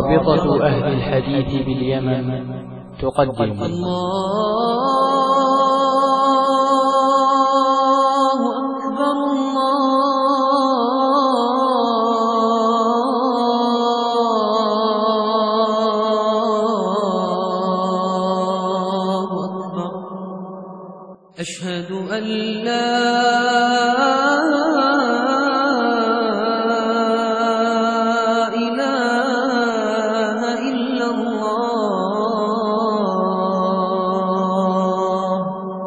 رابطة أهل الحديث باليمن تقدم أشهد أن لا إله إلا الله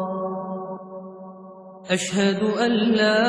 أشهد أن لا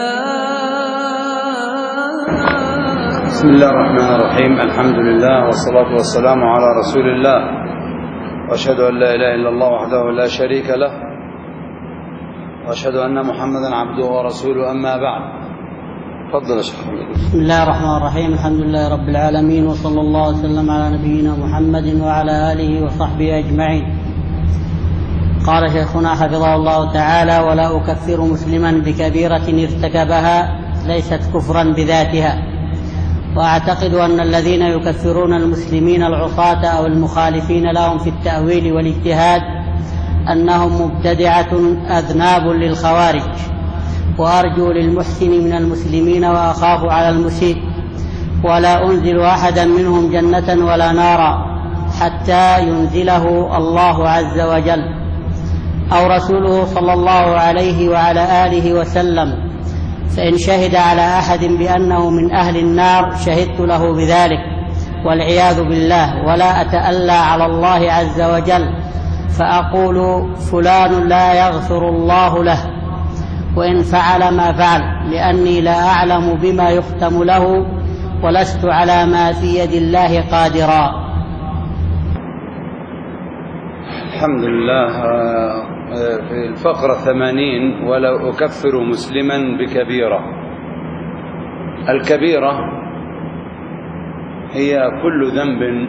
بسم الله الرحمن الرحيم. الحمد لله والصلاة والسلام على رسول الله، وأشهد أن لا إله إلا الله وحده لا شريك له، وأشهد أن محمدا عبده ورسوله، أما بعد. تفضل يا شيخ. بسم الله الرحمن الرحيم. الحمد لله رب العالمين، وصلى الله وسلم على نبينا محمد وعلى آله وصحبه أجمعين. قال شيخنا حفظه الله تعالى: ولا أكفر مسلما بكبيرة ارتكبها ليست كفرا بذاتها. وأعتقد أن الذين يكفرون المسلمين العصاة أو المخالفين لهم في التأويل والاجتهاد أنهم مبتدعة أذناب للخوارج، وأرجو للمحسن من المسلمين وأخاف على المسيء، ولا أنزل أحدا منهم جنة ولا نارا حتى ينزله الله عز وجل أو رسوله صلى الله عليه وعلى آله وسلم. فإن شهد على أحد بأنه من أهل النار شهدت له بذلك والعياذ بالله، ولا أتألى على الله عز وجل فأقول فلان لا يغفر الله له وإن فعل ما فعل، لأني لا أعلم بما يختم له ولست على ما في يد الله قادرا. الحمد لله. في الفقرة 80: ولا أكفر مسلما بكبيرة. الكبيرة هي كل ذنب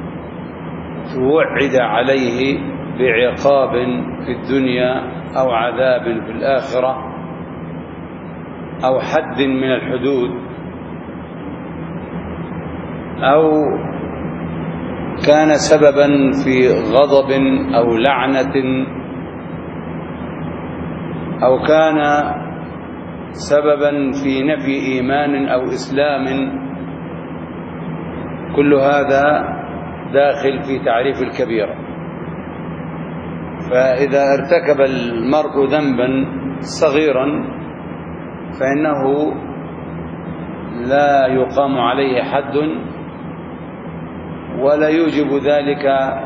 توعد عليه بعقاب في الدنيا أو عذاب في الآخرة أو حد من الحدود، أو كان سببا في غضب أو لعنة، أو كان سببا في نفي إيمان أو إسلام. كل هذا داخل في تعريف الكبيرة. فإذا ارتكب المرء ذنبا صغيرا فإنه لا يقام عليه حد، ولا يوجب ذلك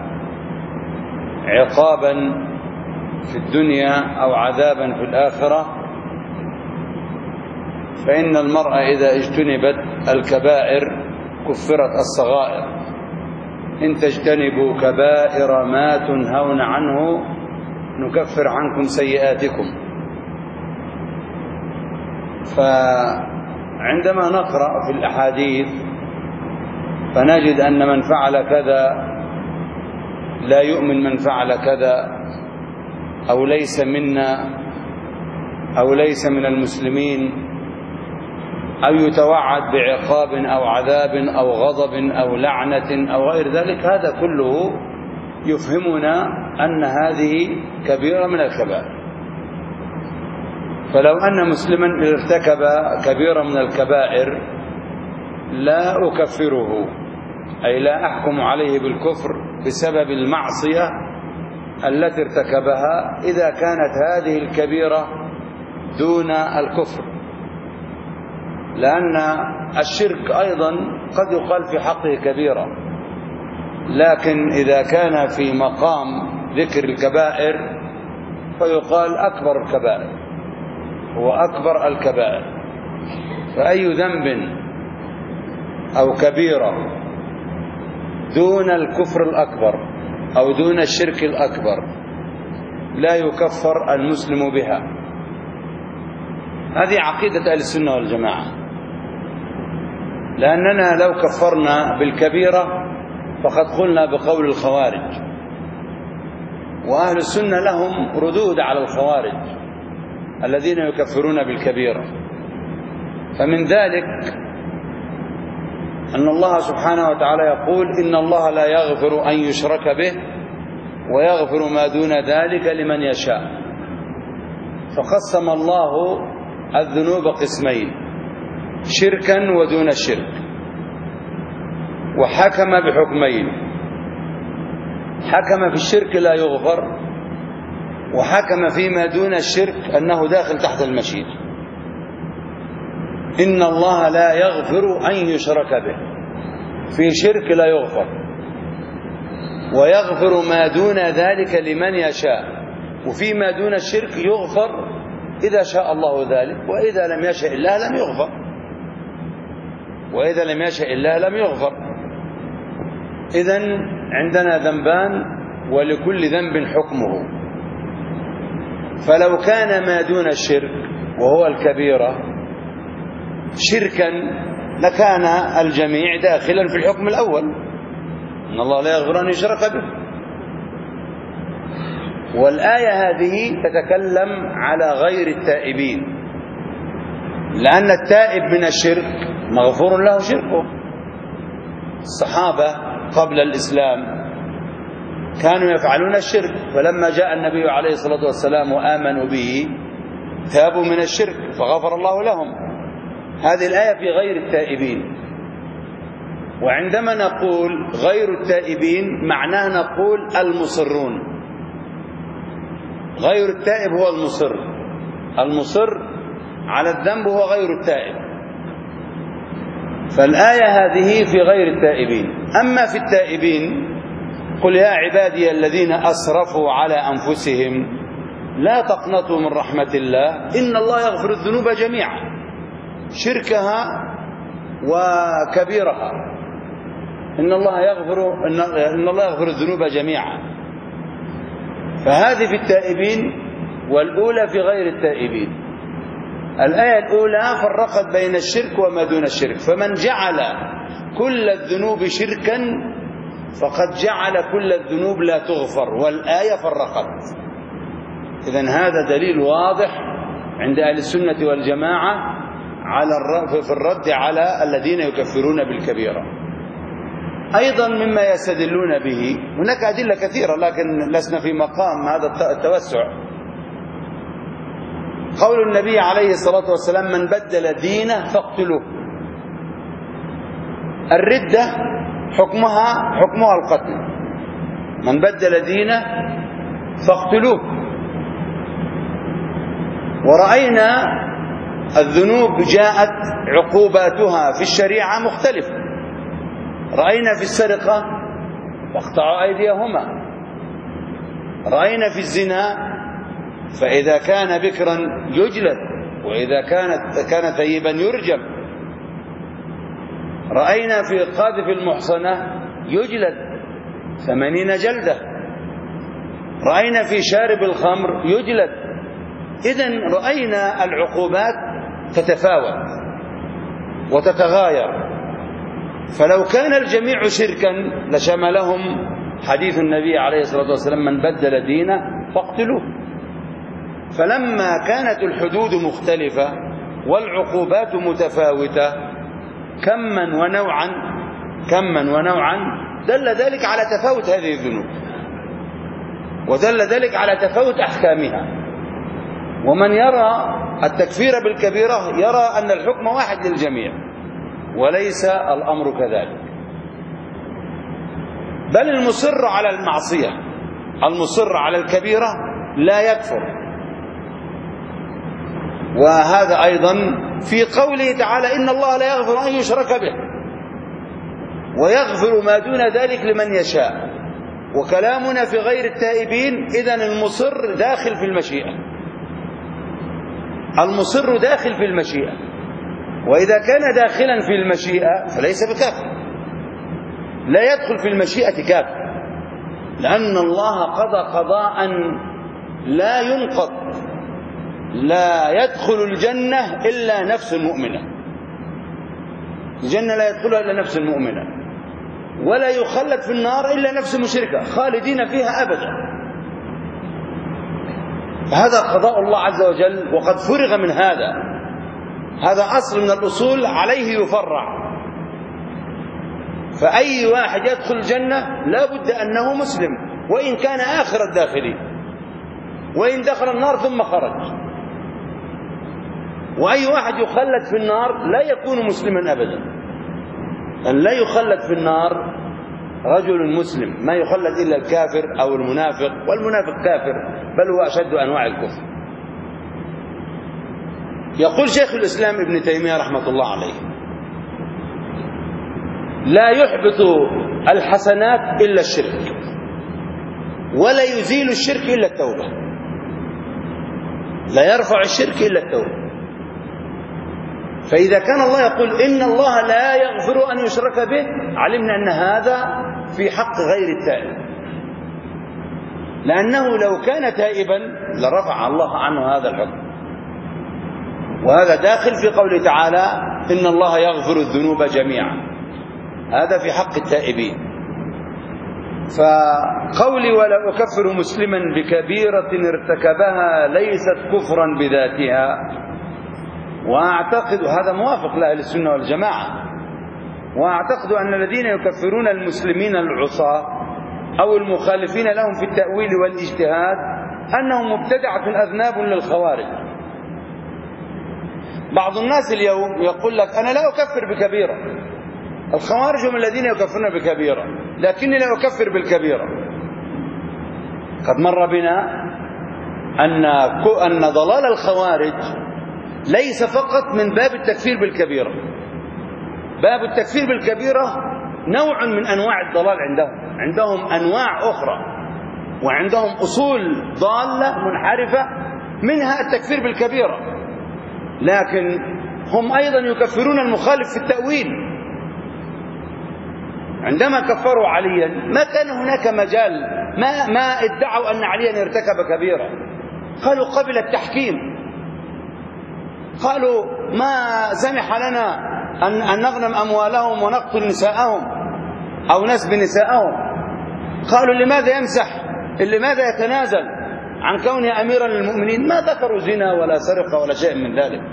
عقابا في الدنيا أو عذابا في الآخرة. فإن المرء إذا اجتنبت الكبائر كفرت الصغائر. إن تجتنبوا كبائر ما تنهون عنه نكفر عنكم سيئاتكم. فعندما نقرأ في الأحاديث فنجد أن من فعل كذا لا يؤمن، من فعل كذا أو ليس منا أو ليس من المسلمين، أو يتوعد بعقاب أو عذاب أو غضب أو لعنة أو غير ذلك. هذا كله يفهمنا أن هذه كبيرة من الكبائر. فلو أن مسلما ارتكب كبيرة من الكبائر لا أكفره، أي لا أحكم عليه بالكفر بسبب المعصية التي ارتكبها إذا كانت هذه الكبيرة دون الكفر، لأن الشرك أيضا قد يقال في حقه كبيرة، لكن إذا كان في مقام ذكر الكبائر فيقال أكبر الكبائر، هو أكبر الكبائر. فأي ذنب أو كبيرة دون الكفر الأكبر أو دون الشرك الأكبر لا يكفر المسلم بها. هذه عقيدة أهل السنة والجماعة، لأننا لو كفرنا بالكبيرة فقد قلنا بقول الخوارج، وأهل السنة لهم ردود على الخوارج الذين يكفرون بالكبيرة. فمن ذلك أن الله سبحانه وتعالى يقول إن الله لا يغفر أن يشرك به ويغفر ما دون ذلك لمن يشاء. فقسم الله الذنوب قسمين: شركا ودون الشرك، وحكم بحكمين: حكم في الشرك لا يغفر، وحكم فيما دون الشرك أنه داخل تحت المشيئة. إن الله لا يغفر أن يشرك به، في شرك لا يغفر، ويغفر ما دون ذلك لمن يشاء، وفيما دون الشرك يغفر إذا شاء الله ذلك، وإذا لم يشاء الله لم يغفر، وإذا لم يشاء الله لم يغفر. إذن عندنا ذنبان ولكل ذنب حكمه. فلو كان ما دون الشرك وهو الكبيرة شركا لكان الجميع داخلا في الحكم الأول: إن الله لا يغفر أن يشرك به. والآية هذه تتكلم على غير التائبين، لأن التائب من الشرك مغفور له شركه. الصحابة قبل الإسلام كانوا يفعلون الشرك، فلما جاء النبي عليه الصلاة والسلام وآمنوا به تابوا من الشرك فغفر الله لهم. هذه الآية في غير التائبين. وعندما نقول غير التائبين معناه نقول المصرون. غير التائب هو المصر، المصر على الذنب هو غير التائب. فالآية هذه في غير التائبين. أما في التائبين: قل يا عبادي الذين أسرفوا على أنفسهم لا تقنطوا من رحمة الله إن الله يغفر الذنوب جميعا، شركها وكبيرها. إن الله يغفر الذنوب جميعا. فهذه في التائبين، والأولى في غير التائبين. الآية الأولى فرقت بين الشرك وما دون الشرك، فمن جعل كل الذنوب شركا فقد جعل كل الذنوب لا تغفر، والآية فرقت. إذن هذا دليل واضح عند أهل السنة والجماعة في الرد على الذين يكفرون بالكبيرة. أيضا مما يستدلون به، هناك أدلة كثيرة لكن لسنا في مقام هذا التوسع، قول النبي عليه الصلاة والسلام: من بدل دينه فاقتلوه. الردة حكمها القتل. من بدل دينه فاقتلوه. ورأينا الذنوب جاءت عقوباتها في الشريعة مختلفة. رأينا في السرقة: فاقطعوا أيديهما. رأينا في الزنا: فإذا كان بكرا يجلد، وإذا كان ثيبا يرجم. رأينا في قاذف المحصنة يجلد 80 جلدة. رأينا في شارب الخمر يجلد. إذن رأينا العقوبات تتفاوت وتتغاير. فلو كان الجميع شركا لشملهم حديث النبي عليه الصلاة والسلام: من بدل دينه فاقتلوه. فلما كانت الحدود مختلفة والعقوبات متفاوتة كما ونوعا دل ذلك على تفاوت هذه الذنوب، ودل ذلك على تفاوت أحكامها. ومن يرى التكفير بالكبيرة يرى أن الحكم واحد للجميع، وليس الأمر كذلك. بل المصر على المعصية، المصر على الكبيرة لا يكفر. وهذا أيضا في قوله تعالى: إن الله لا يغفر أن يشرك به ويغفر ما دون ذلك لمن يشاء. وكلامنا في غير التائبين، إذن المصر داخل في المشيئة، المصر داخل في المشيئة. وإذا كان داخلا في المشيئة فليس بكافر، لا يدخل في المشيئة كافر، لأن الله قضى قضاء لا ينقض. لا يدخل الجنة إلا نفس مؤمنة، الجنة لا يدخلها إلا نفس مؤمنة، ولا يخلد في النار إلا نفس مشركة، خالدين فيها أبدا. فهذا قضاء الله عز وجل، وقد فرغ من هذا. هذا أصل من الأصول عليه يفرع. فأي واحد يدخل الجنة لا بد أنه مسلم، وإن كان آخر الداخلين، وإن دخل النار ثم خرج. وأي واحد يخلد في النار لا يكون مسلما أبدا، أن لا يخلد في النار رجل مسلم، ما يخلد إلا الكافر أو المنافق، والمنافق كافر بل هو أشد أنواع الكفر. يقول شيخ الإسلام ابن تيمية رحمة الله عليه: لا يحبط الحسنات إلا الشرك، ولا يزيل الشرك إلا التوبة. لا يرفع الشرك إلا التوبة. فإذا كان الله يقول إن الله لا يغفر أن يشرك به، علمنا أن هذا في حق غير التائب، لأنه لو كان تائبا لرفع الله عنه هذا الحكم. وهذا داخل في قوله تعالى: إن الله يغفر الذنوب جميعا، هذا في حق التائبين. فقولي ولا أكفر مسلما بكبيرة ارتكبها ليست كفرا بذاتها، وأعتقد هذا موافق لأهل السنة والجماعة، وأعتقد أن الذين يكفرون المسلمين العصاة أو المخالفين لهم في التأويل والاجتهاد أنهم مبتدعة أذناب للخوارج. بعض الناس اليوم يقول لك: أنا لا أكفر بكبيرة، الخوارج هم الذين يكفرون بكبيرة، لكني لا أكفر بالكبيرة. قد مر بنا أن ضلال الخوارج ليس فقط من باب التكفير بالكبيرة. باب التكفير بالكبيرة نوع من أنواع الضلال عندهم أنواع أخرى، وعندهم أصول ضالة منحرفة منها التكفير بالكبيرة، لكن هم أيضا يكفرون المخالف في التأويل. عندما كفروا عليا ما كان هناك مجال، ما ادعوا أن عليا ارتكب كبيرة، قالوا قبل التحكيم، قالوا ما سمح لنا أن نغنم أموالهم ونقتل نساءهم أو نسب نساءهم. قالوا لماذا يمسح، لماذا يتنازل عن كونه أميرا للمؤمنين؟ ما ذكروا زنا ولا سرقة ولا شيء من ذلك.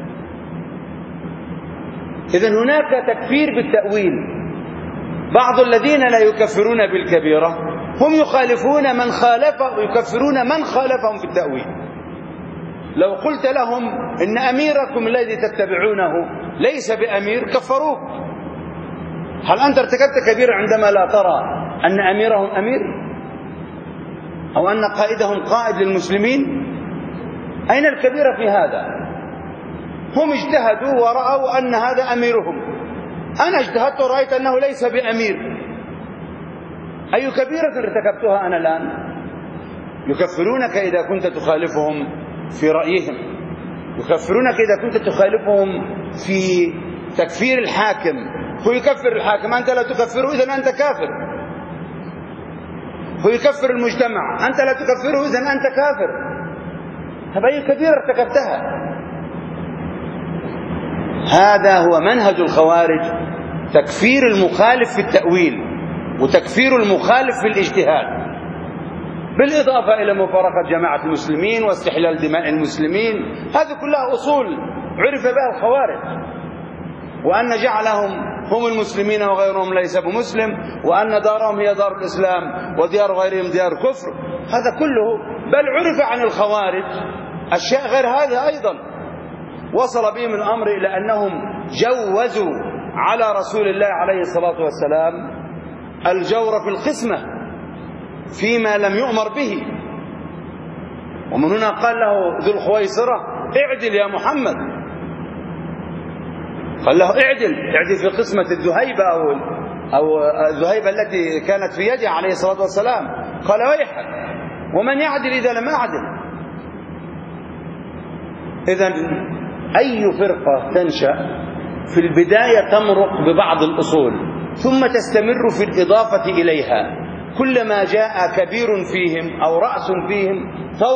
إذن هناك تكفير بالتأويل. بعض الذين لا يكفرون بالكبيرة هم يخالفون من خالفه، ويكفرون من خالفهم في التأويل. لو قلت لهم إن أميركم الذي تتبعونه ليس بأمير كفروك. هل أنت ارتكبت كبيرة عندما لا ترى أن أميرهم أمير، أو أن قائدهم قائد للمسلمين؟ أين الكبيرة في هذا؟ هم اجتهدوا ورأوا أن هذا أميرهم، أنا اجتهدت ورأيت أنه ليس بأمير، أي كبيرة ارتكبتها أنا الآن؟ يكفرونك إذا كنت تخالفهم في رأيهم، يكفرونك إذا كنت تخالفهم في تكفير الحاكم. هو يكفر الحاكم، أنت لا تكفره، إذن أنت كافر. هو يكفر المجتمع، أنت لا تكفره، إذن أنت كافر. طب أي كبيرة ارتكبتها؟ هذا هو منهج الخوارج، تكفير المخالف في التأويل وتكفير المخالف في الاجتهاد، بالإضافة إلى مفارقة جماعة المسلمين واستحلال دماء المسلمين. هذه كلها أصول عرف بها الخوارج، وأن جعلهم هم المسلمين وغيرهم ليس بمسلم، وأن دارهم هي دار الإسلام وديار غيرهم ديار كفر. هذا كله بل عرف عن الخوارج أشياء غير هذا أيضا. وصل بهم الأمر إلى أنهم جوزوا على رسول الله عليه الصلاة والسلام الجور في القسمة فيما لم يؤمر به. ومن هنا قال له ذو الخويصرة: اعدل يا محمد. قال له: اعدل في قسمة الذهيبة أو الذهيبة التي كانت في يده عليه الصلاة والسلام. قال: ويحك، ومن يعدل إذا لم أعدل؟ إذن أي فرقة تنشأ في البداية تمرق ببعض الأصول ثم تستمر في الإضافة إليها. كلما جاء كبير فيهم أو رأس فيهم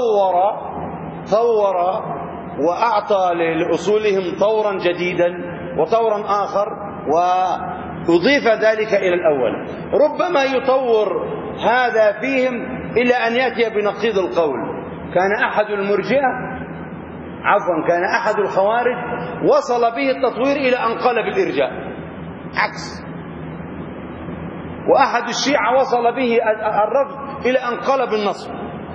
طور وأعطى لأصولهم طورا جديدا وطورا آخر، وأضيف ذلك إلى الأول. ربما يطور هذا فيهم إلى أن يأتي بنقيض القول. كان أحد الخوارج وصل به التطوير إلى أن قال بالإرجاء، عكس. وأحد الشيعة وصل به الرفض إلى أن قلب النصر.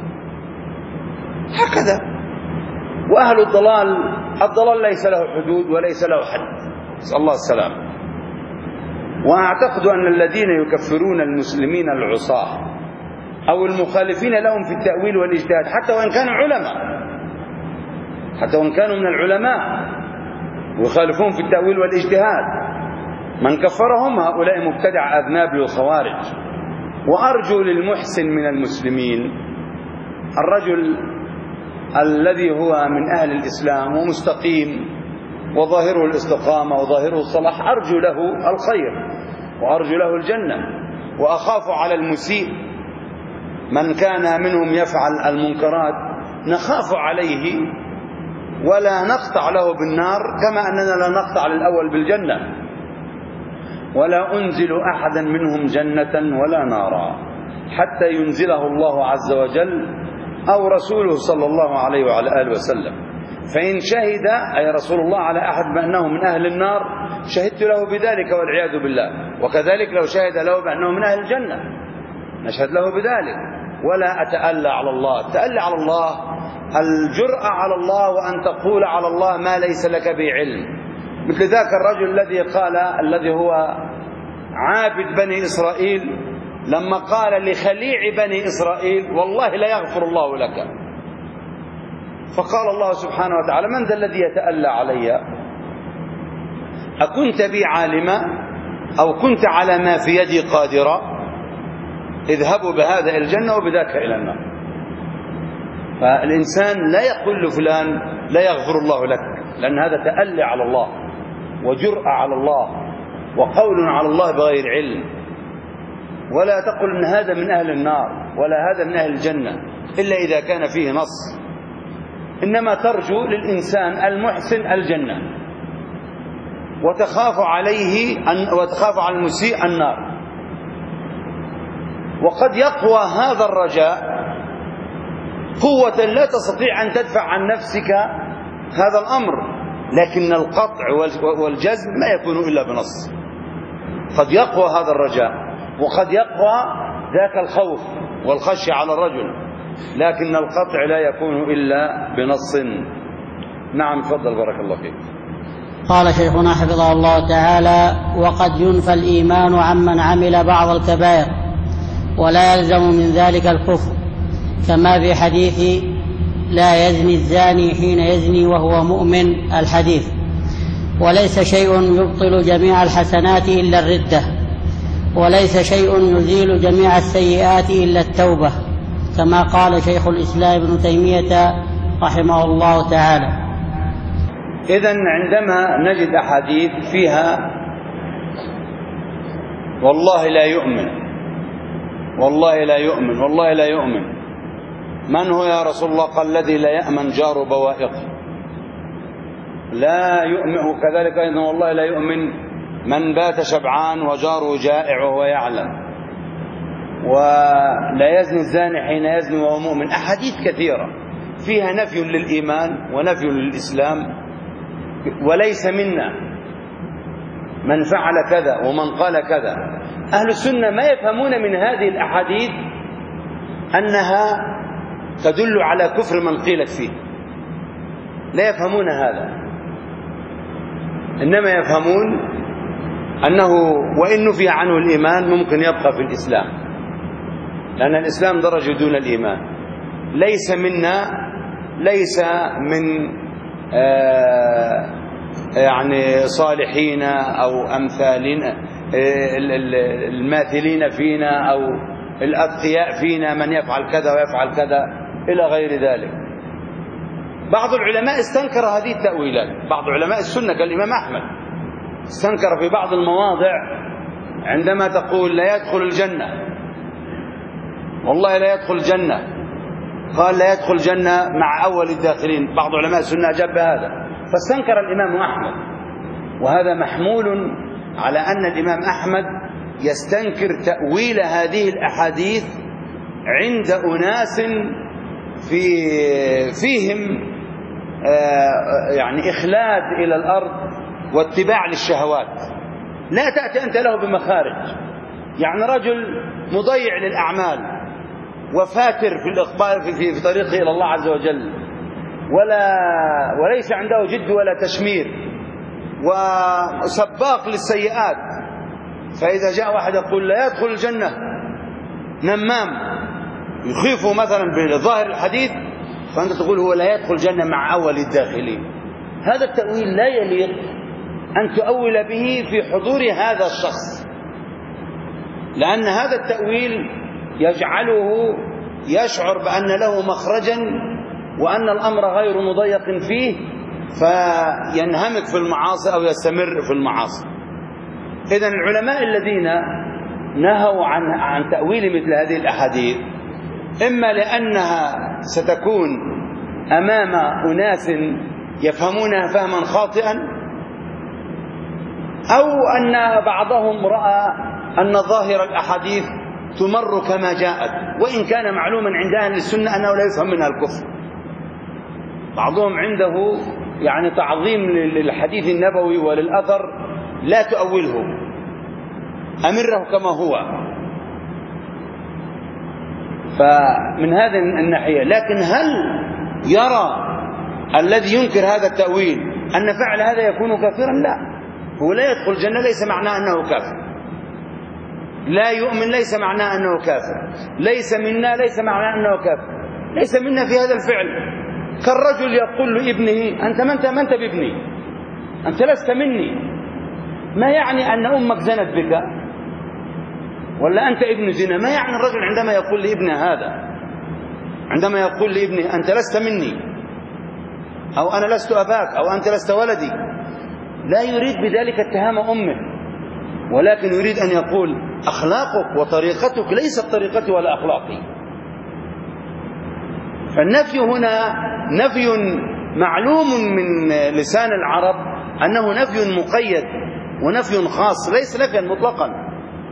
هكذا. وأهل الضلال ليس له حدود وليس له حد، نسأل الله السلام. وأعتقد أن الذين يكفرون المسلمين العصاة أو المخالفين لهم في التأويل والاجتهاد، حتى وإن كانوا علماء، حتى وإن كانوا من العلماء ويخالفون في التأويل والاجتهاد، من كفرهم هؤلاء مبتدع أذناب للخوارج. وأرجو للمحسن من المسلمين، الرجل الذي هو من أهل الإسلام ومستقيم وظاهره الاستقامة وظاهره الصلاح، أرجو له الخير وأرجو له الجنة. وأخاف على المسيء من كان منهم يفعل المنكرات، نخاف عليه ولا نقطع له بالنار كما أننا لا نقطع للأول بالجنة. ولا أنزل أحدا منهم جنة ولا نارا حتى ينزله الله عز وجل أو رسوله صلى الله عليه وعلى آله وسلم. فإن شهد أي رسول الله على أحد بأنه من أهل النار شهدت له بذلك والعياذ بالله، وكذلك لو شهد له بأنه من أهل الجنة نشهد له بذلك. ولا أتألى على الله. التألي على الله الجرأة على الله وأن تقول على الله ما ليس لك به علم. مثل ذاك الرجل الذي قال، الذي هو عابد بني إسرائيل، لما قال لخليع بني إسرائيل والله لا يغفر الله لك، فقال الله سبحانه وتعالى من ذا الذي يتألى علي؟ أكنت بي عالما أو كنت على ما في يدي قادرا؟ اذهبوا بهذا إلى الجنة وبذاك إلى النار. فالإنسان لا يقول لفلان لا يغفر الله لك، لأن هذا تألي على الله وجرأة على الله وقول على الله بغير علم. ولا تقل إن هذا من أهل النار ولا هذا من أهل الجنة إلا إذا كان فيه نص. إنما ترجو للإنسان المحسن الجنة وتخاف على المسيء النار. وقد يقوى هذا الرجاء قوة لا تستطيع أن تدفع عن نفسك هذا الأمر، لكن القطع والجزم ما يكون إلا بنص. قد يقوى هذا الرجاء وقد يقوى ذاك الخوف والخشية على الرجل، لكن القطع لا يكون إلا بنص. نعم، تفضل بارك الله فيك. قال شيخنا حفظه الله تعالى: وقد ينفى الإيمان عمن عمل بعض الكبائر ولا يلزم من ذلك الكفر، كما في حديث لا يزني الزاني حين يزني وهو مؤمن الحديث. وليس شيء يبطل جميع الحسنات إلا الردة، وليس شيء يزيل جميع السيئات إلا التوبة، كما قال شيخ الإسلام ابن تيمية رحمه الله تعالى. إذن عندما نجد أحاديث فيها والله لا يؤمن والله لا يؤمن والله لا يؤمن، من هو يا رسول الله؟ قال الذي لا يأمن جار بوائقه، لا يؤمن. كذلك أيضا والله لا يؤمن من بات شبعان وجاره جائع وهو يعلم، ولا يزني الزاني حين يزني وهو مؤمن. أحاديث كثيرة فيها نفي للإيمان ونفي للإسلام. وليس منا من فعل كذا ومن قال كذا. أهل السنة ما يفهمون من هذه الأحاديث أنها تدل على كفر من قيلت فيه، لا يفهمون هذا، إنما يفهمون أنه وإن نفي عنه الإيمان ممكن يبقى في الإسلام، لأن الإسلام درجة دون الإيمان. ليس منا، ليس من يعني صالحين أو أمثالنا الماثلين فينا أو الأتقياء فينا من يفعل كذا ويفعل كذا إلى غير ذلك. بعض العلماء استنكر هذه التأويلات، بعض علماء السنة كالإمام أحمد استنكر في بعض المواضع عندما تقول لا يدخل الجنة، والله لا يدخل الجنة، قال لا يدخل الجنة مع أول الداخلين. بعض علماء السنة أجاب بهذا، فاستنكر الإمام أحمد، وهذا محمول على أن الإمام أحمد يستنكر تأويل هذه الأحاديث عند أناس فيهم يعني إخلاد إلى الأرض واتباع للشهوات. لا تأتي أنت له بمخارج، يعني رجل مضيع للأعمال وفاتر في الإقبال في طريقه إلى الله عز وجل، وليس عنده جد ولا تشمير، وسباق للسيئات. فإذا جاء واحد يقول لا يدخل الجنة نمام يخيفه مثلا بظاهر الحديث، فأنت تقول هو لا يدخل الجنة مع أول الداخلين. هذا التأويل لا يليق أن تؤول به في حضور هذا الشخص، لأن هذا التأويل يجعله يشعر بأن له مخرجا وأن الأمر غير مضيق فيه، فينهمك في المعاصي أو يستمر في المعاصي. إذن العلماء الذين نهوا عن تأويل مثل هذه الأحاديث إما لأنها ستكون أمام أناس يفهمونها فهما خاطئا، أو أن بعضهم رأى أن ظاهر الأحاديث تمر كما جاءت، وإن كان معلوما عند أهل السنة أنه لا يفهم منها الكفر. بعضهم عنده يعني تعظيم للحديث النبوي وللأثر، لا تؤوله، أمره كما هو. فمن هذه الناحية. لكن هل يرى الذي ينكر هذا التأويل أن فعل هذا يكون كافرا؟ لا، هو لا يدخل الجنة ليس معناه أنه كافر، لا يؤمن ليس معناه أنه كافر، ليس منا ليس معناه أنه كافر، ليس منا في هذا الفعل. كالرجل يقول لابنه أنت ما أنت بابني، أنت لست مني، ما يعني أن أمك زنت بك ولا أنت ابن زنا، ما يعني الرجل عندما يقول لابنه هذا، عندما يقول لابنه أنت لست مني أو أنا لست أباك أو أنت لست ولدي، لا يريد بذلك اتهام أمه، ولكن يريد أن يقول أخلاقك وطريقتك ليست طريقتي ولا أخلاقي. فالنفي هنا نفي معلوم من لسان العرب أنه نفي مقيد ونفي خاص، ليس نفيا مطلقا.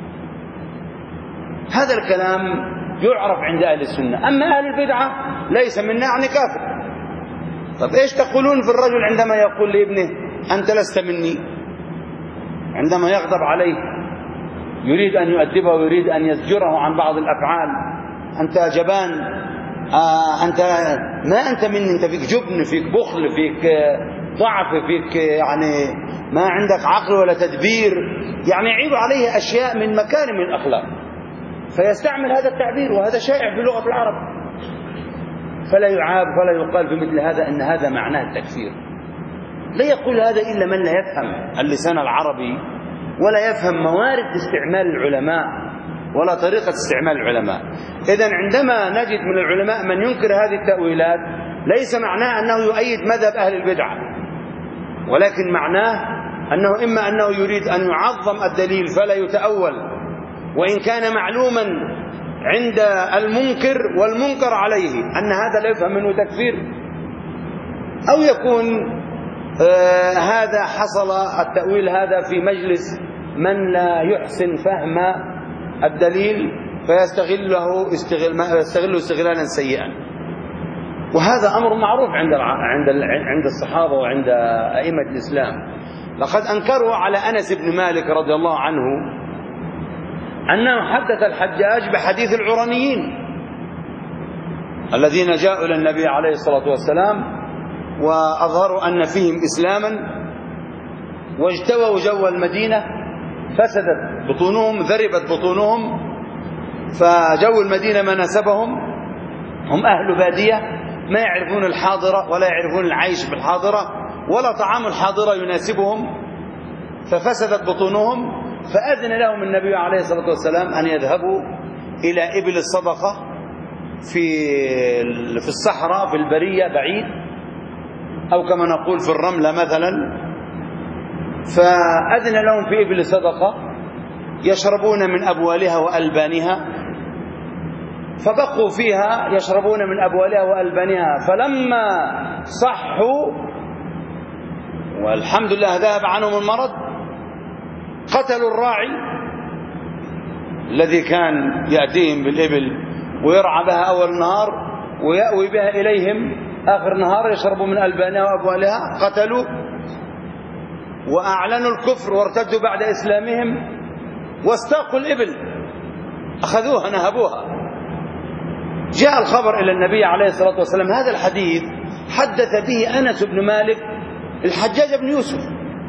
هذا الكلام يعرف عند أهل السنة. أما أهل البدعة ليس منا يعني كافر. طب إيش تقولون في الرجل عندما يقول لابنه أنت لست مني، عندما يغضب عليه يريد أن يؤدبه ويريد أن يزجره عن بعض الأفعال، أنت جبان، أنت ما أنت مني، أنت فيك جبن، فيك بخل، فيك ضعف، فيك يعني ما عندك عقل ولا تدبير، يعني يعيب عليه أشياء من مكارم الأخلاق، فيستعمل هذا التعبير، وهذا شائع في لغة العرب. فلا يعاب ولا يقال في مثل هذا أن هذا معناه التكفير. لا يقول هذا إلا من لا يفهم اللسان العربي ولا يفهم موارد استعمال العلماء ولا طريقة استعمال العلماء. إذن عندما نجد من العلماء من ينكر هذه التأويلات ليس معناه أنه يؤيد مذهب أهل البدعة، ولكن معناه أنه إما أنه يريد أن يعظم الدليل فلا يتأول وإن كان معلوما عند المنكر والمنكر عليه أن هذا لا يفهم منه تكفير، أو يكون هذا حصل التأويل هذا في مجلس من لا يحسن فهم الدليل فيستغله استغلالا سيئا. وهذا أمر معروف عند الصحابة وعند أئمة الإسلام. لقد أنكروا على أنس بن مالك رضي الله عنه أنه حدث الحجاج بحديث العرنيين الذين جاءوا إلى النبي عليه الصلاة والسلام وأظهروا أن فيهم إسلاما واجتووا جو المدينة، فسدت بطونهم، ذربت بطونهم، فجو المدينة ما ناسبهم، هم أهل بادية ما يعرفون الحاضرة ولا يعرفون العيش بالحاضرة ولا طعام الحاضرة يناسبهم، ففسدت بطونهم. فأذن لهم النبي عليه الصلاة والسلام أن يذهبوا إلى إبل الصدقة في الصحراء في البرية بعيد، أو كما نقول في الرملة مثلا. فأذن لهم في إبل الصدقة يشربون من أبوالها وألبانها، فبقوا فيها يشربون من أبوالها وألبانها. فلما صحوا والحمد لله ذهب عنهم المرض قتلوا الراعي الذي كان يأتيهم بالإبل ويرعى بها أول النهار ويأوي بها إليهم آخر النهار يشربوا من ألبانها وأبوالها، قتلوا وأعلنوا الكفر وارتدوا بعد إسلامهم واستاقوا الإبل أخذوها نهبوها. جاء الخبر إلى النبي عليه الصلاة والسلام. هذا الحديث حدث به أنس بن مالك الحجاج بن يوسف،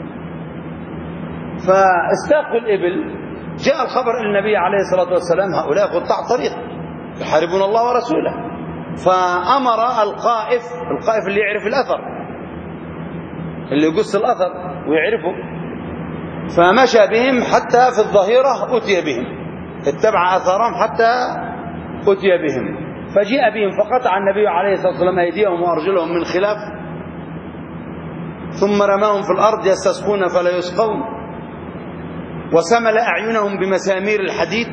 فاستاقوا الإبل. جاء الخبر إلى النبي عليه الصلاة والسلام هؤلاء قطاع طريق يحاربون الله ورسوله، فأمر القائف اللي يعرف الأثر، اللي يقص الأثر ويعرفه، فمشى بهم حتى في الظهيرة أتي بهم، اتبع أثارهم حتى أتي بهم، فجيء بهم فقطع النبي عليه الصلاة والسلام أيديهم وأرجلهم من خلاف، ثم رماهم في الأرض يستسقون فلا يسقون، وسمل أعينهم بمسامير الحديد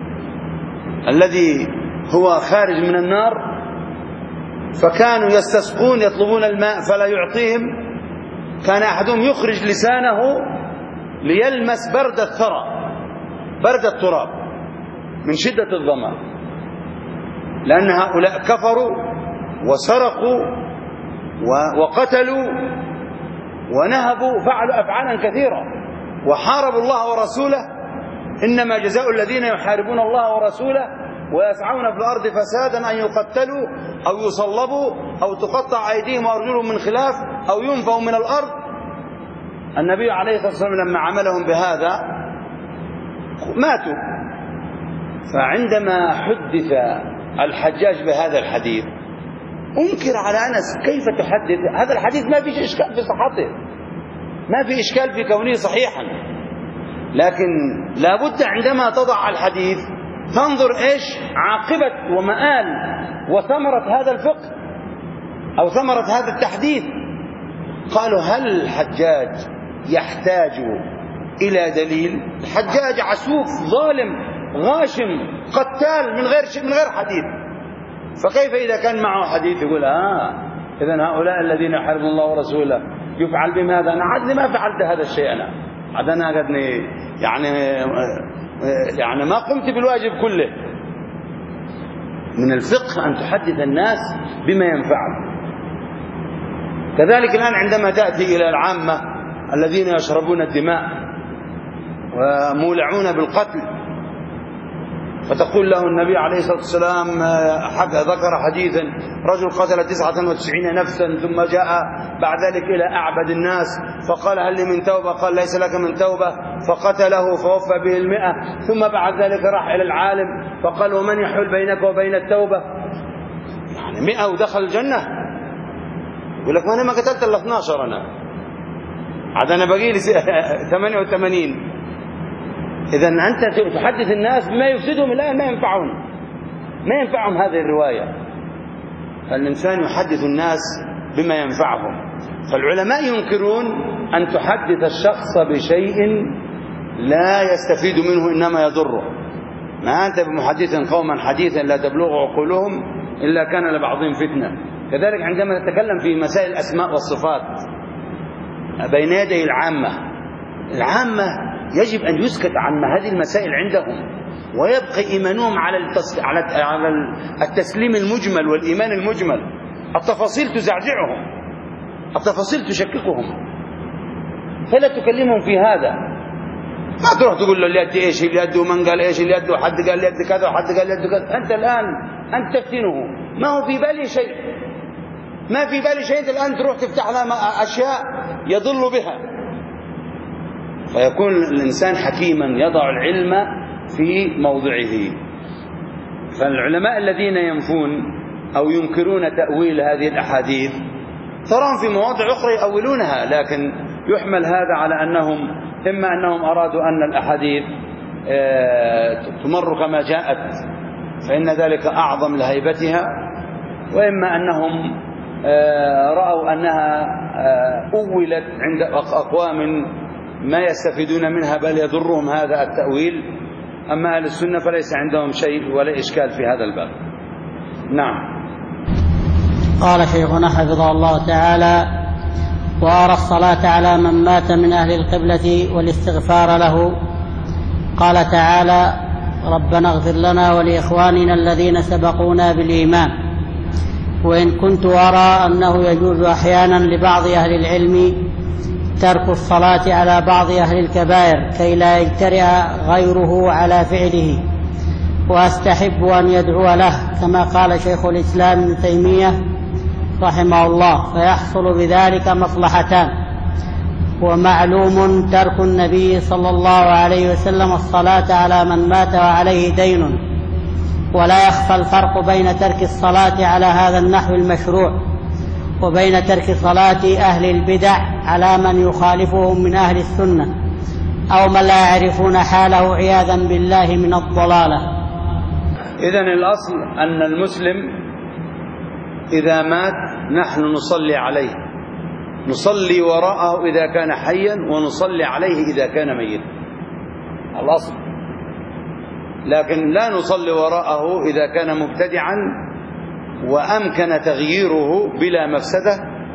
الذي هو خارج من النار، فكانوا يستسقون يطلبون الماء فلا يعطيهم. كان أحدهم يخرج لسانه ليلمس برد الثرى، برد التراب من شدة الظمأ، لأن هؤلاء كفروا وسرقوا وقتلوا ونهبوا، فعلوا أفعالا كثيرة وحاربوا الله ورسوله. إنما جزاء الذين يحاربون الله ورسوله ويسعون في الأرض فسادا أن يقتلوا أو يصلبوا أو تقطع أيديهم وأرجلهم من خلاف أو ينفوا من الأرض. النبي عليه الصلاة والسلام لما عملهم بهذا ماتوا. فعندما حدث الحجاج بهذا الحديث أنكر على أنس كيف تحدث هذا الحديث؟ ما فيش إشكال في صحته، ما في إشكال في كونه صحيحا، لكن لابد عندما تضع الحديث تنظر إيش عاقبة ومآل وثمرة هذا الفقه أو ثمرة هذا التحديث. قالوا هل الحجاج يحتاج إلى دليل؟ الحجاج عسوف ظالم غاشم قتال من غير حديث، فكيف إذا كان معه حديث يقول إذن هؤلاء الذين يحاربون الله ورسوله يفعل بماذا؟ أنا عدني ما فعلت هذا الشيء، أنا قدني يعني ما قمت بالواجب كله. من الفقه أن تحدث الناس بما ينفعهم. كذلك الآن عندما تأتي إلى العامة الذين يشربون الدماء ومولعون بالقتل، فتقول له النبي عليه الصلاة والسلام ذكر حديثا رجل قتل 99 نفسا ثم جاء بعد ذلك إلى أعبد الناس فقال هل لي من توبة؟ قال ليس لك من توبة، فقتله فوفى به 100، ثم بعد ذلك راح إلى العالم فقال ومن يحول بينك وبين التوبة؟ يعني 100 ودخل الجنة. يقول لك أنا ما قتلت إلا 12، أنا بقي لي 88. إذا أنت تحدث الناس بما يفسدهم الآن، ما ينفعهم هذه الرواية. فالإنسان يحدث الناس بما ينفعهم. فالعلماء ينكرون أن تحدث الشخص بشيء لا يستفيد منه إنما يضره. ما أنت بمحدث قوما حديثا لا تبلغ عقولهم إلا كان لبعضهم فتنة. كذلك عندما نتكلم في مسائل الأسماء والصفات بين يدي العامة يجب أن يسكت عن هذه المسائل عندهم، ويبقى إيمانهم على التسليم المجمل والإيمان المجمل. التفاصيل تزعزعهم، التفاصيل تشككهم، فلا تكلمهم في هذا. ما تروح تقول له اللي يد إيش، اللي يده من قال إيش، اللي يده حد قال يد كذا وحد قال يد كذا. أنت الآن أنت تفتنه، ما هو في بالي شيء، ما في بالي شيء. أنت الآن تروح تفتح له أشياء يضل بها. فيكون الإنسان حكيما يضع العلم في موضعه. فالعلماء الذين ينفون أو ينكرون تأويل هذه الأحاديث تراهم في مواضع أخرى يؤولونها، لكن يحمل هذا على أنهم إما أنهم أرادوا أن الأحاديث تمر كما جاءت فإن ذلك أعظم لهيبتها، وإما أنهم رأوا أنها أولت عند أقوام ما يستفيدون منها بل يضرهم هذا التأويل. أما أهل السنة فليس عندهم شيء ولا إشكال في هذا الباب. نعم. قال شيخنا حفظه الله تعالى: وأرى الصلاة على من مات من أهل القبلة والاستغفار له. قال تعالى: ربنا اغفر لنا ولإخواننا الذين سبقونا بالإيمان. وإن كنت أرى أنه يجوز أحيانا لبعض أهل العلم ترك الصلاة على بعض أهل الكبائر كي لا يجترئ غيره على فعله، وأستحب أن يدعو له كما قال شيخ الإسلام ابن تيمية رحمه الله، فيحصل بذلك مصلحتان. ومعلوم ترك النبي صلى الله عليه وسلم الصلاة على من مات وعليه دين، ولا يخفى الفرق بين ترك الصلاة على هذا النحو المشروع وبين ترك صلاة أهل البدع على من يخالفهم من أهل السنة أو من لا يعرفون حاله عياذا بالله من الضلالة. إذن الأصل أن المسلم إذا مات نحن نصلي عليه، نصلي وراءه إذا كان حيا ونصلي عليه إذا كان ميتا، الأصل. لكن لا نصلي وراءه إذا كان مبتدعا وأمكن تغييره بلا مفسدة،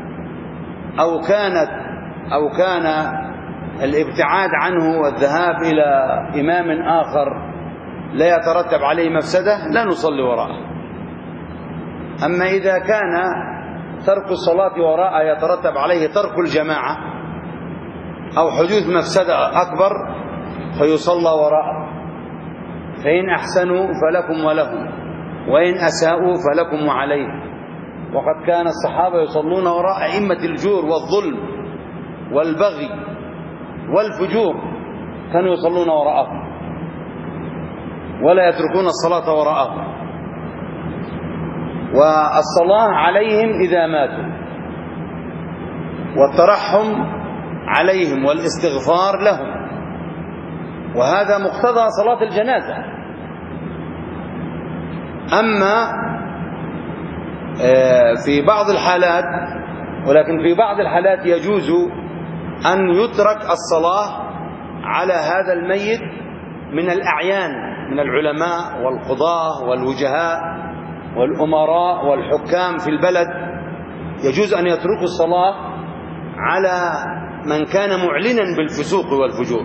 أو كان الابتعاد عنه والذهاب إلى إمام آخر لا يترتب عليه مفسدة لا نصلي وراءه. أما إذا كان ترك الصلاة وراءه يترتب عليه ترك الجماعة أو حدوث مفسدة أكبر فيصلى وراءه، فإن أحسنوا فلكم ولهم، وإن أساءوا فلكم وعليهم. وقد كان الصحابة يصلون وراء أئمة الجور والظلم والبغي والفجور، كانوا يصلون وراءهم ولا يتركون الصلاة وراءهم. والصلاة عليهم إذا ماتوا، والترحم عليهم والاستغفار لهم، وهذا مقتضى صلاة الجنازة. أما في بعض الحالات، ولكن في بعض الحالات يجوز أن يترك الصلاة على هذا الميت من الأعيان، من العلماء والقضاة والوجهاء والأمراء والحكام في البلد، يجوز أن يتركوا الصلاة على من كان معلنا بالفسوق والفجور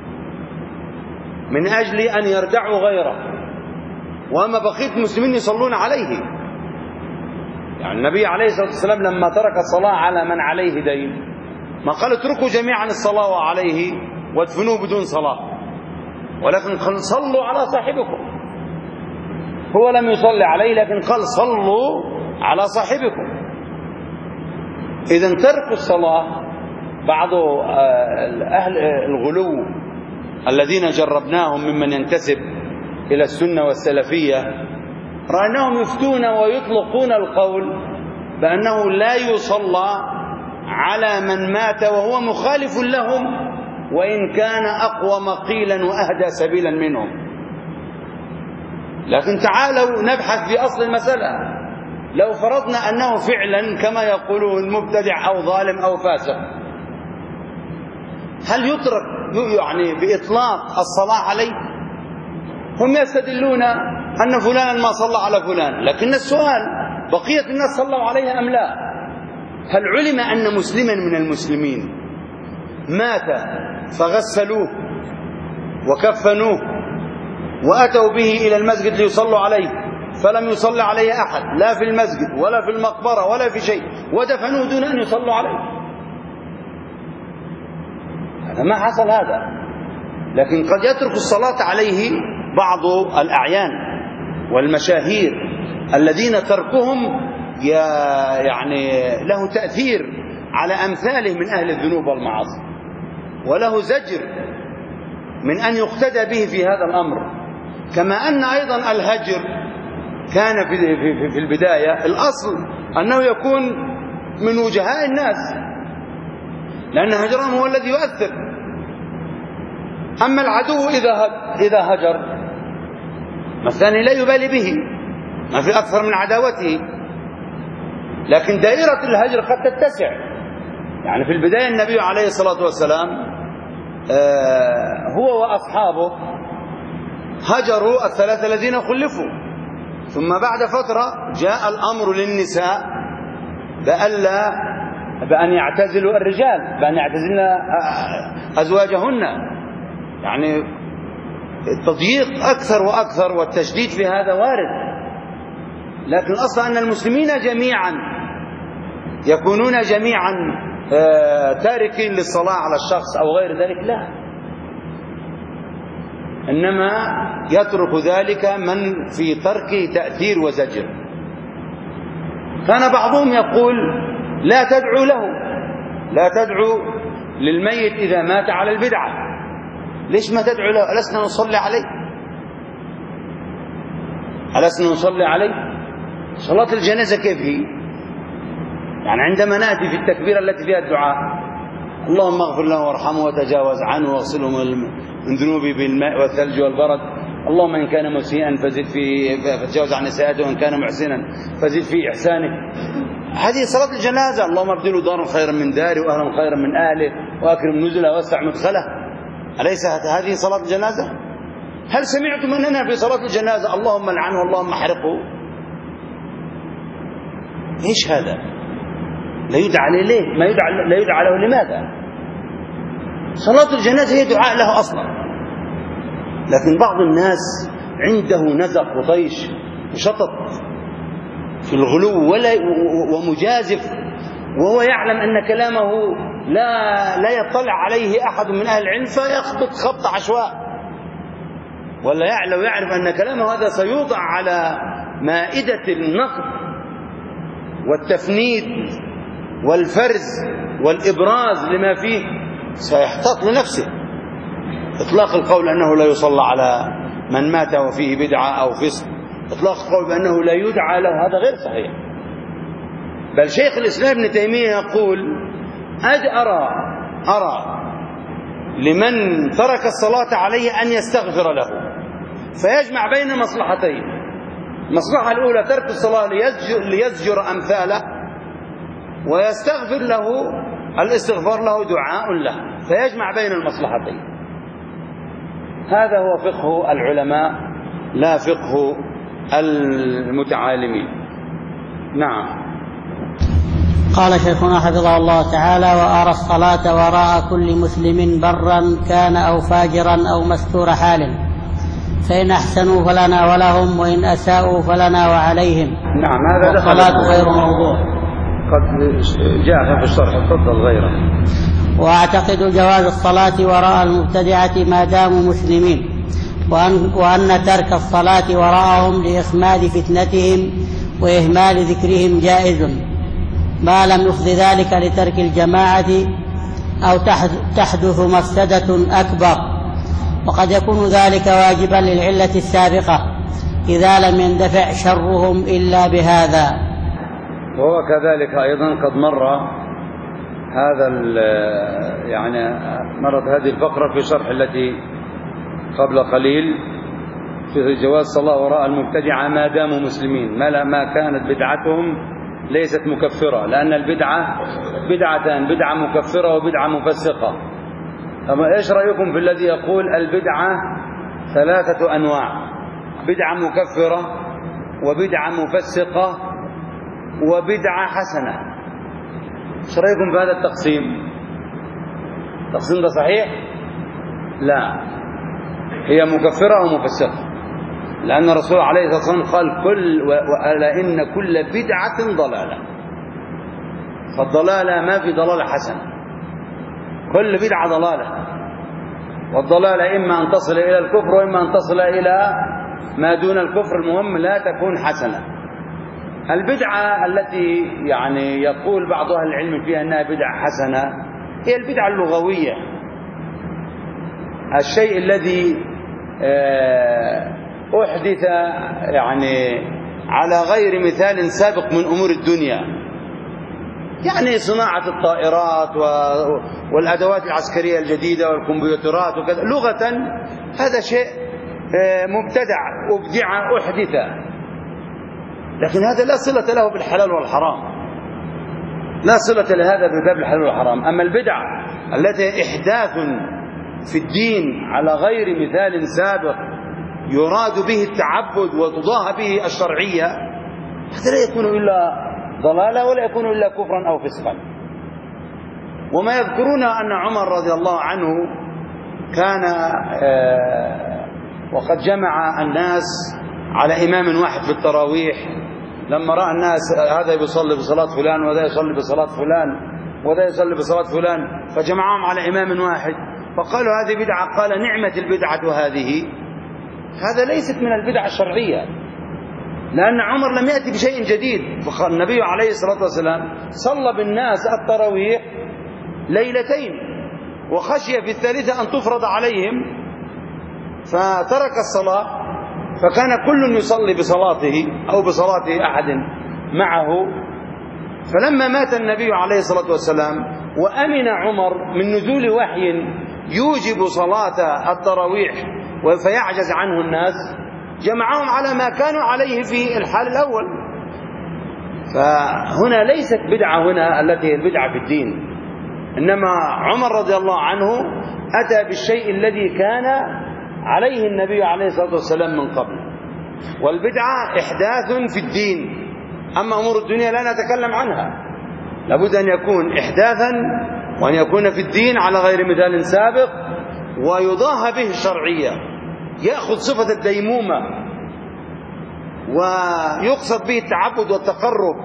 من أجل أن يردعوا غيره. وأما بقية المسلمين يصلون عليه. يعني النبي عليه الصلاة والسلام لما ترك الصلاة على من عليه دين ما قال اتركوا جميعا الصلاة عليه وادفنوه بدون صلاة، ولكن قال صلوا على صاحبكم. هو لم يصلي عليه لكن قال صلوا على صاحبكم. إذن ترك الصلاة، بعض أهل الغلو الذين جربناهم ممن ينتسب إلى السنة والسلفية رأيناهم يفتون ويطلقون القول بأنه لا يصلى على من مات وهو مخالف لهم وإن كان أقوم قيلا وأهدى سبيلا منهم. لكن تعالوا نبحث في أصل المسألة. لو فرضنا أنه فعلا كما يقولون مبتدع أو ظالم أو فاسق، هل يترك يعني بإطلاق الصلاة عليه؟ هم يستدلون أن فلانا ما صلى على فلان، لكن السؤال بقية الناس صلوا عليه أم لا؟ هل علم أن مسلما من المسلمين مات فغسلوه وكفنوه وأتوا به إلى المسجد ليصلوا عليه فلم يصلي عليه أحد لا في المسجد ولا في المقبرة ولا في شيء، ودفنوه دون أن يصلوا عليه؟ هذا ما حصل هذا. لكن قد يترك الصلاة عليه بعض الأعيان والمشاهير الذين تركهم يعني له تأثير على أمثاله من أهل الذنوب والمعاصي، وله زجر من أن يقتدى به في هذا الأمر. كما أن أيضا الهجر كان في البداية الأصل أنه يكون من وجهاء الناس، لأن هجرهم هو الذي يؤثر. أما العدو إذا هجر مثلا لا يبالي به، ما في أكثر من عداوته، لكن دائرة الهجر قد تتسع. يعني في البداية النبي عليه الصلاة والسلام هو وأصحابه هجروا الثلاثة الذين خلفوا، ثم بعد فترة جاء الأمر للنساء بأن يعتزلوا الرجال، بأن يعتزلن أزواجهن. يعني التضييق أكثر وأكثر والتشديد في هذا وارد، لكن أصلا أن المسلمين جميعا يكونون جميعا تاركين للصلاة على الشخص أو غير ذلك، لا. إنما يترك ذلك من في ترك تأثير وزجر. كان بعضهم يقول لا تدعو له، لا تدعو للميت إذا مات على البدعة. ليش ما تدعو له؟ ألسنا نصلي عليه؟ ألسنا نصلي عليه؟ صلاة الجنازة كيف هي؟ يعني عندما نأتي في التكبيرة التي فيها الدعاء اللهم اغفر له وارحمه وتجاوز عنه واغسله من ذنوبه بالماء والثلج والبرد، اللهم إن كان مسيئا فتجاوز عن إساءته، وإن كان محسنا فزد في إحسانه. هذه صلاة الجنازة. اللهم ابدله دارا خيرا من داره وأهلا خيرا من أهله وأكرم نزله ووسع مدخله. أليس هذه صلاة الجنازة؟ هل سمعتم أننا في صلاة الجنازة اللهم لعنه اللهم احرقه؟ إيش هذا؟ لا يدعى ليه؟ لا يدعى له لماذا؟ صلاة الجنازة هي دعاء له أصلا. لكن بعض الناس عنده نزق وطيش وشطط في الغلو ومجازف، وهو يعلم أن كلامه لا يطلع عليه أحد من أهل العلم فيخبط خبط عشواء، ولا يعرف أن كلامه هذا سيوضع على مائدة النقد والتفنيد والفرز والإبراز لما فيه، سيحتاط لنفسه. إطلاق القول أنه لا يصلى على من مات وفيه بدعة أو فسق، إطلاق القول بأنه لا يدعى له، هذا غير صحيح. بل شيخ الإسلام ابن تيمية يقول أرى لمن ترك الصلاة عليه أن يستغفر له، فيجمع بين مصلحتين. المصلحة الأولى ترك الصلاة ليزجر أمثاله، ويستغفر له، الاستغفار له دعاء له، فيجمع بين المصلحتين. هذا هو فقه العلماء لا فقه المتعالمين. نعم. قال شيخنا حفظه الله تعالى: وأرى الصلاة وراء كل مسلم برا كان أو فاجرا أو مستور حال، فإن أحسنوا فلنا ولهم، وإن أساءوا فلنا وعليهم. نعم. هذا والصلاة غير موضوع. قد جاء في الشرح. تفضل غيره. وأعتقد جواز الصلاة وراء المبتدعة ما داموا مسلمين، وأن ترك الصلاة وراءهم لإخماد فتنتهم وإهمال ذكرهم جائز، ما لم يفض ذلك لترك الجماعة أو تحدث مفسدة أكبر، وقد يكون ذلك واجبا للعلة السابقة إذا لم يندفع شرهم إلا بهذا. وهو كذلك أيضا قد مر مرت هذه الفقرة في شرح التي قبل قليل في جواز الصلاة وراء المبتدعة ما داموا مسلمين، ما كانت بدعتهم ليست مكفرة، لأن البدعة بدعتان: بدعة مكفرة وبدعة مفسقة. أما إيش رأيكم في الذي يقول البدعة 3 أنواع: بدعة مكفرة وبدعة مفسقة وبدعة حسنة؟ ايش رايكم في هذا التقسيم؟ التقسيم ده صحيح؟ لا، هي مكفرة ومفسقة، لأن الرسول عليه الصلاة والسلام قال وألا إن كل بدعة ضلالة. فالضلالة ما في ضلالة حسنة، كل بدعة ضلالة، والضلالة إما أن تصل إلى الكفر وإما أن تصل إلى ما دون الكفر، المهم لا تكون حسنة. البدعة التي يقول بعض أهل العلم فيها أنها بدعة حسنة هي البدعة اللغوية، الشيء الذي أحدث على غير مثال سابق من أمور الدنيا، يعني صناعة الطائرات والأدوات العسكرية الجديدة والكمبيوترات وكذا. لغة هذا شيء مبتدع أحدث، لكن هذا لا صلة له بالحلال والحرام، لا صلة لهذا بباب الحلال والحرام. أما البدع التي إحداث في الدين على غير مثال سابق يراد به التعبد وتضاهى به الشرعية، هذا لا يكون إلا ضلالة ولا يكون إلا كفرا أو فسقا. وما يذكرون أن عمر رضي الله عنه كان وقد جمع الناس على إمام واحد في التراويح، لما رأى الناس هذا يصلي بصلاة فلان وذا يصلي بصلاة فلان وذا يصلي بصلاة فلان، فجمعهم على إمام واحد فقالوا هذه بدعة، قال نعمة البدعة هذه. هذا ليست من البدع الشرعية، لأن عمر لم يأتي بشيء جديد. النبي عليه الصلاة والسلام صلى بالناس التراويح ليلتين، وخشي في الثالثة أن تفرض عليهم فترك الصلاة، فكان كل يصلي بصلاته أو بصلاة أحد معه. فلما مات النبي عليه الصلاة والسلام وأمن عمر من نزول وحي يوجب صلاة التراويح فيعجز عنه الناس، جمعهم على ما كانوا عليه في الحال الأول. فهنا ليست بدعة هنا التي هي البدعة في الدين، إنما عمر رضي الله عنه أتى بالشيء الذي كان عليه النبي عليه الصلاة والسلام من قبل. والبدعة إحداث في الدين، أما أمور الدنيا لا نتكلم عنها، لابد أن يكون إحداثا وأن يكون في الدين على غير مثال سابق، ويضاهى به الشرعية، يأخذ صفة الديمومة ويقصد به التعبد والتقرب.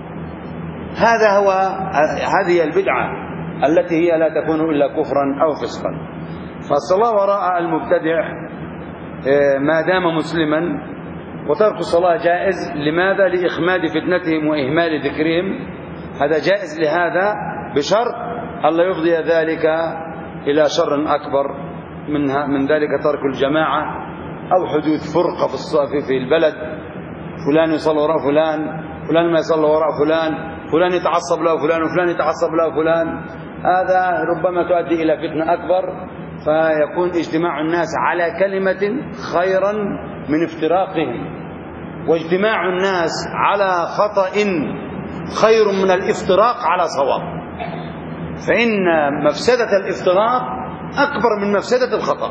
هذه البدعة التي هي لا تكون إلا كفرا أو فسقا. فالصلاة وراء المبتدع ما دام مسلما، وترك الصلاة جائز. لماذا؟ لإخماد فتنتهم وإهمال ذكرهم، هذا جائز لهذا، بشرط ألا يفضي ذلك إلى شر أكبر من ذلك ترك الجماعة أو حدوث فرقة في البلد، فلان يصلي وراء فلان، فلان ما يصلي وراء فلان، فلان يتعصب له فلان وفلان يتعصب له فلان. هذا ربما تؤدي إلى فتنة أكبر، فيكون اجتماع الناس على كلمة خيرا من افتراقهم، واجتماع الناس على خطأ خير من الافتراق على صواب. فإن مفسدة الافتراق أكبر من مفسدة الخطأ.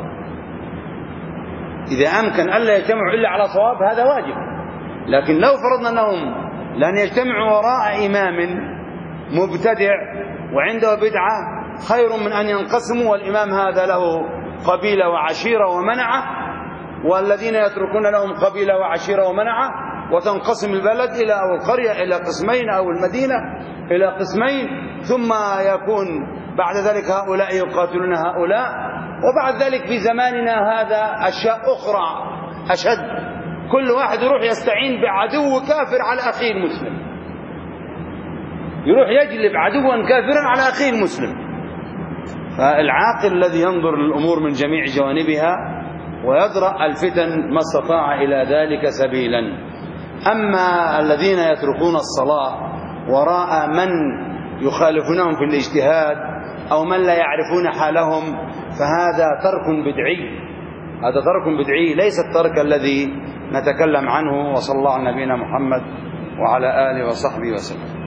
إذا أمكن ألا يجتمعوا إلا على صواب هذا واجب، لكن لو فرضنا أنهم لن يجتمعوا وراء إمام مبتدع وعنده بدعة، خير من أن ينقسموا والإمام هذا له قبيلة وعشيرة ومنعة، والذين يتركون لهم قبيلة وعشيرة ومنعة، وتنقسم البلد أو القرية إلى قسمين أو المدينة إلى قسمين، ثم يكون بعد ذلك هؤلاء يقاتلون هؤلاء. وبعد ذلك في زماننا هذا أشياء أخرى أشد، كل واحد يروح يستعين بعدو كافر على أخيه المسلم، يروح يجلب عدوا كافرا على أخيه المسلم. فالعاقل الذي ينظر للأمور من جميع جوانبها ويدرأ الفتن ما استطاع إلى ذلك سبيلا. أما الذين يتركون الصلاة وراء من يخالفونهم في الاجتهاد أو من لا يعرفون حالهم، فهذا ترك بدعي، هذا ترك بدعي ليس الترك الذي نتكلم عنه. وصلى الله على نبينا محمد وعلى آله وصحبه وسلم.